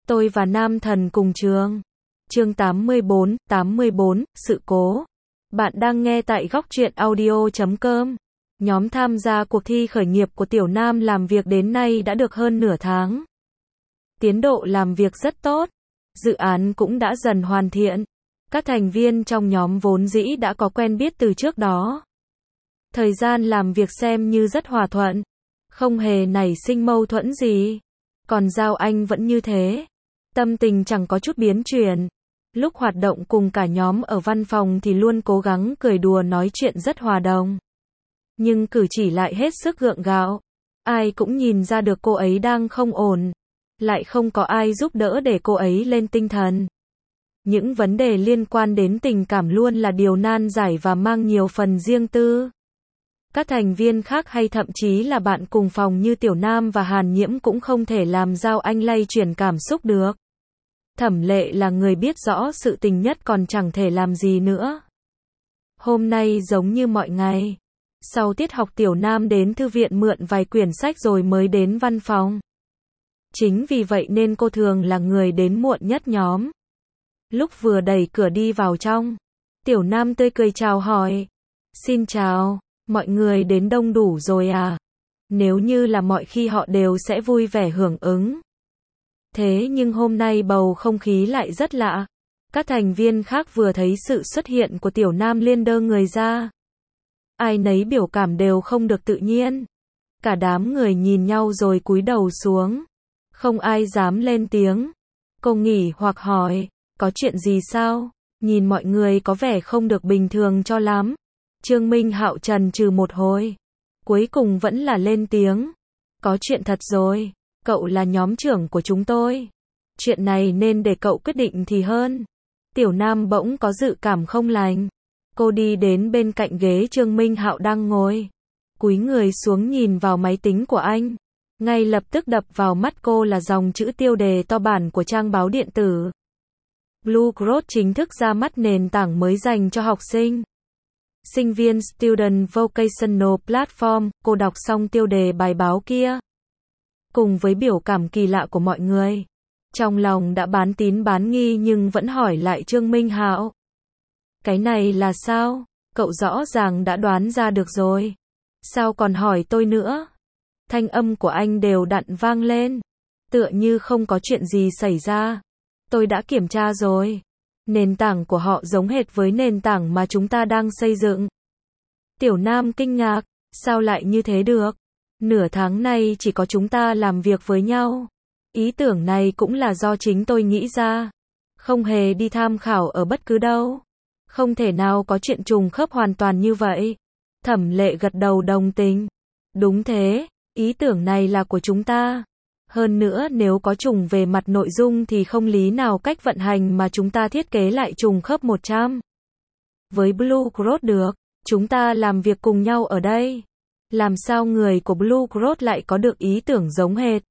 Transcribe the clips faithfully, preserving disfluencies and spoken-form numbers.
Tôi và Nam Thần cùng trường. Chương tám mươi bốn, tám mươi bốn, sự cố. Bạn đang nghe tại góc truyện audio chấm com. Nhóm tham gia cuộc thi khởi nghiệp của Tiểu Nam làm việc đến nay đã được hơn nửa tháng. Tiến độ làm việc rất tốt. Dự án cũng đã dần hoàn thiện. Các thành viên trong nhóm vốn dĩ đã có quen biết từ trước đó. Thời gian làm việc xem như rất hòa thuận. Không hề nảy sinh mâu thuẫn gì. Còn Giao Anh vẫn như thế. Tâm tình chẳng có chút biến chuyển. Lúc hoạt động cùng cả nhóm ở văn phòng thì luôn cố gắng cười đùa nói chuyện rất hòa đồng. Nhưng cử chỉ lại hết sức gượng gạo. Ai cũng nhìn ra được cô ấy đang không ổn. Lại không có ai giúp đỡ để cô ấy lên tinh thần. Những vấn đề liên quan đến tình cảm luôn là điều nan giải và mang nhiều phần riêng tư. Các thành viên khác hay thậm chí là bạn cùng phòng như Tiểu Nam và Hàn Nhiễm cũng không thể làm Giao Anh lay chuyển cảm xúc được. Thẩm Lệ là người biết rõ sự tình nhất còn chẳng thể làm gì nữa. Hôm nay giống như mọi ngày. Sau tiết học Tiểu Nam đến thư viện mượn vài quyển sách rồi mới đến văn phòng. Chính vì vậy nên cô thường là người đến muộn nhất nhóm. Lúc vừa đẩy cửa đi vào trong, Tiểu Nam tươi cười chào hỏi. Xin chào, mọi người đến đông đủ rồi à? Nếu như là mọi khi họ đều sẽ vui vẻ hưởng ứng. Thế nhưng hôm nay bầu không khí lại rất lạ. Các thành viên khác vừa thấy sự xuất hiện của Tiểu Nam liền đơ người ra. Ai nấy biểu cảm đều không được tự nhiên. Cả đám người nhìn nhau rồi cúi đầu xuống. Không ai dám lên tiếng. Cô nghỉ hoặc hỏi, có chuyện gì sao? Nhìn mọi người có vẻ không được bình thường cho lắm. Trương Minh Hạo chần chừ một hồi. Cuối cùng vẫn là lên tiếng. Có chuyện thật rồi. Cậu là nhóm trưởng của chúng tôi. Chuyện này nên để cậu quyết định thì hơn. Tiểu Nam bỗng có dự cảm không lành. Cô đi đến bên cạnh ghế Trương Minh Hạo đang ngồi. Cúi người xuống nhìn vào máy tính của anh. Ngay lập tức đập vào mắt cô là dòng chữ tiêu đề to bản của trang báo điện tử. Blue Cross chính thức ra mắt nền tảng mới dành cho học sinh. Sinh viên Student Vocational Platform. Cô đọc xong tiêu đề bài báo kia. Cùng với biểu cảm kỳ lạ của mọi người. Trong lòng đã bán tín bán nghi nhưng vẫn hỏi lại Trương Minh Hạo. Cái này là sao? Cậu rõ ràng đã đoán ra được rồi. Sao còn hỏi tôi nữa? Thanh âm của anh đều đặn vang lên. Tựa như không có chuyện gì xảy ra. Tôi đã kiểm tra rồi. Nền tảng của họ giống hệt với nền tảng mà chúng ta đang xây dựng. Tiểu Nam kinh ngạc. Sao lại như thế được? Nửa tháng nay chỉ có chúng ta làm việc với nhau. Ý tưởng này cũng là do chính tôi nghĩ ra. Không hề đi tham khảo ở bất cứ đâu. Không thể nào có chuyện trùng khớp hoàn toàn như vậy. Thẩm Lệ gật đầu đồng tình. Đúng thế, ý tưởng này là của chúng ta. Hơn nữa nếu có trùng về mặt nội dung thì không lý nào cách vận hành mà chúng ta thiết kế lại trùng khớp một trăm. Với Blue Cross được, chúng ta làm việc cùng nhau ở đây. Làm sao người của Blue Cross lại có được ý tưởng giống hệt?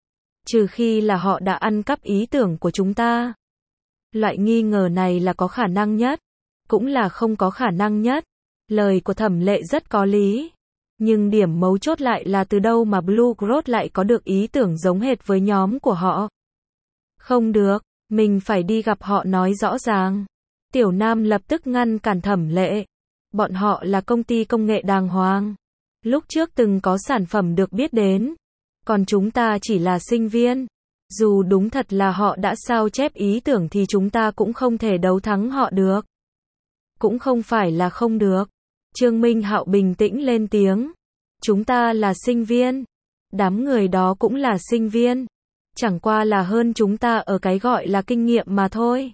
Trừ khi là họ đã ăn cắp ý tưởng của chúng ta. Loại nghi ngờ này là có khả năng nhất, cũng là không có khả năng nhất. Lời của Thẩm Lệ rất có lý. Nhưng điểm mấu chốt lại là từ đâu mà Blue Cross lại có được ý tưởng giống hệt với nhóm của họ? Không được, mình phải đi gặp họ nói rõ ràng. Tiểu Nam lập tức ngăn cản Thẩm Lệ. Bọn họ là công ty công nghệ đàng hoàng. Lúc trước từng có sản phẩm được biết đến. Còn chúng ta chỉ là sinh viên. Dù đúng thật là họ đã sao chép ý tưởng thì chúng ta cũng không thể đấu thắng họ được. Cũng không phải là không được. Trương Minh Hạo bình tĩnh lên tiếng. Chúng ta là sinh viên. Đám người đó cũng là sinh viên. Chẳng qua là hơn chúng ta ở cái gọi là kinh nghiệm mà thôi.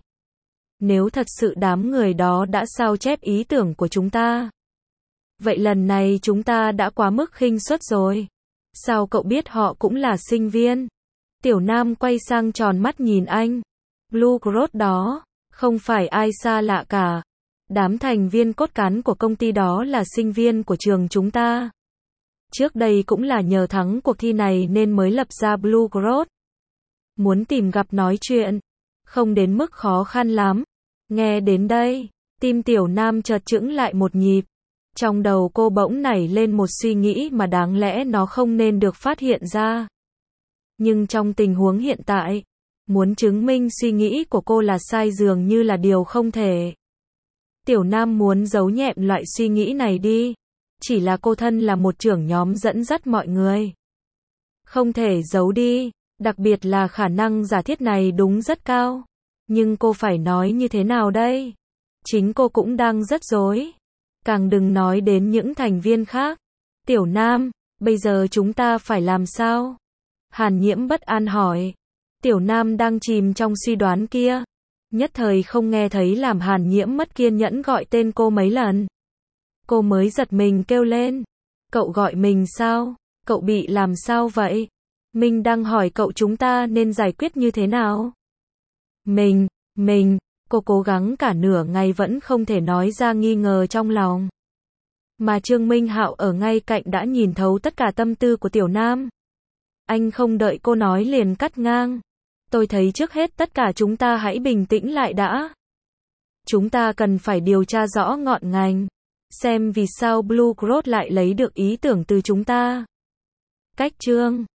Nếu thật sự đám người đó đã sao chép ý tưởng của chúng ta. Vậy lần này chúng ta đã quá mức khinh suất rồi. Sao cậu biết họ cũng là sinh viên? Tiểu Nam quay sang tròn mắt nhìn anh. Blue Cross đó, không phải ai xa lạ cả. Đám thành viên cốt cán của công ty đó là sinh viên của trường chúng ta. Trước đây cũng là nhờ thắng cuộc thi này nên mới lập ra Blue Cross. Muốn tìm gặp nói chuyện, không đến mức khó khăn lắm. Nghe đến đây, tim Tiểu Nam chợt chững lại một nhịp. Trong đầu cô bỗng nảy lên một suy nghĩ mà đáng lẽ nó không nên được phát hiện ra. Nhưng trong tình huống hiện tại, Muốn chứng minh suy nghĩ của cô là sai dường như là điều không thể. Tiểu Nam muốn giấu nhẹm loại suy nghĩ này đi. Chỉ là cô thân là một trưởng nhóm dẫn dắt mọi người. Không thể giấu đi. Đặc biệt là khả năng giả thiết này đúng rất cao. Nhưng cô phải nói như thế nào đây? Chính cô cũng đang rất rối. Càng đừng nói đến những thành viên khác. Tiểu Nam, bây giờ chúng ta phải làm sao? Hàn Nhiễm bất an hỏi. Tiểu Nam đang chìm trong suy đoán kia. Nhất thời không nghe thấy làm Hàn Nhiễm mất kiên nhẫn gọi tên cô mấy lần. Cô mới giật mình kêu lên. Cậu gọi mình sao? Cậu bị làm sao vậy? Mình đang hỏi cậu chúng ta nên giải quyết như thế nào? Mình, mình, cô cố gắng cả nửa ngày vẫn không thể nói ra nghi ngờ trong lòng. Mà Trương Minh Hạo ở ngay cạnh đã nhìn thấu tất cả tâm tư của Tiểu Nam. Anh không đợi cô nói liền cắt ngang. Tôi thấy trước hết tất cả chúng ta hãy bình tĩnh lại đã. Chúng ta cần phải điều tra rõ ngọn ngành. Xem vì sao Blue Cross lại lấy được ý tưởng từ chúng ta. Cách chương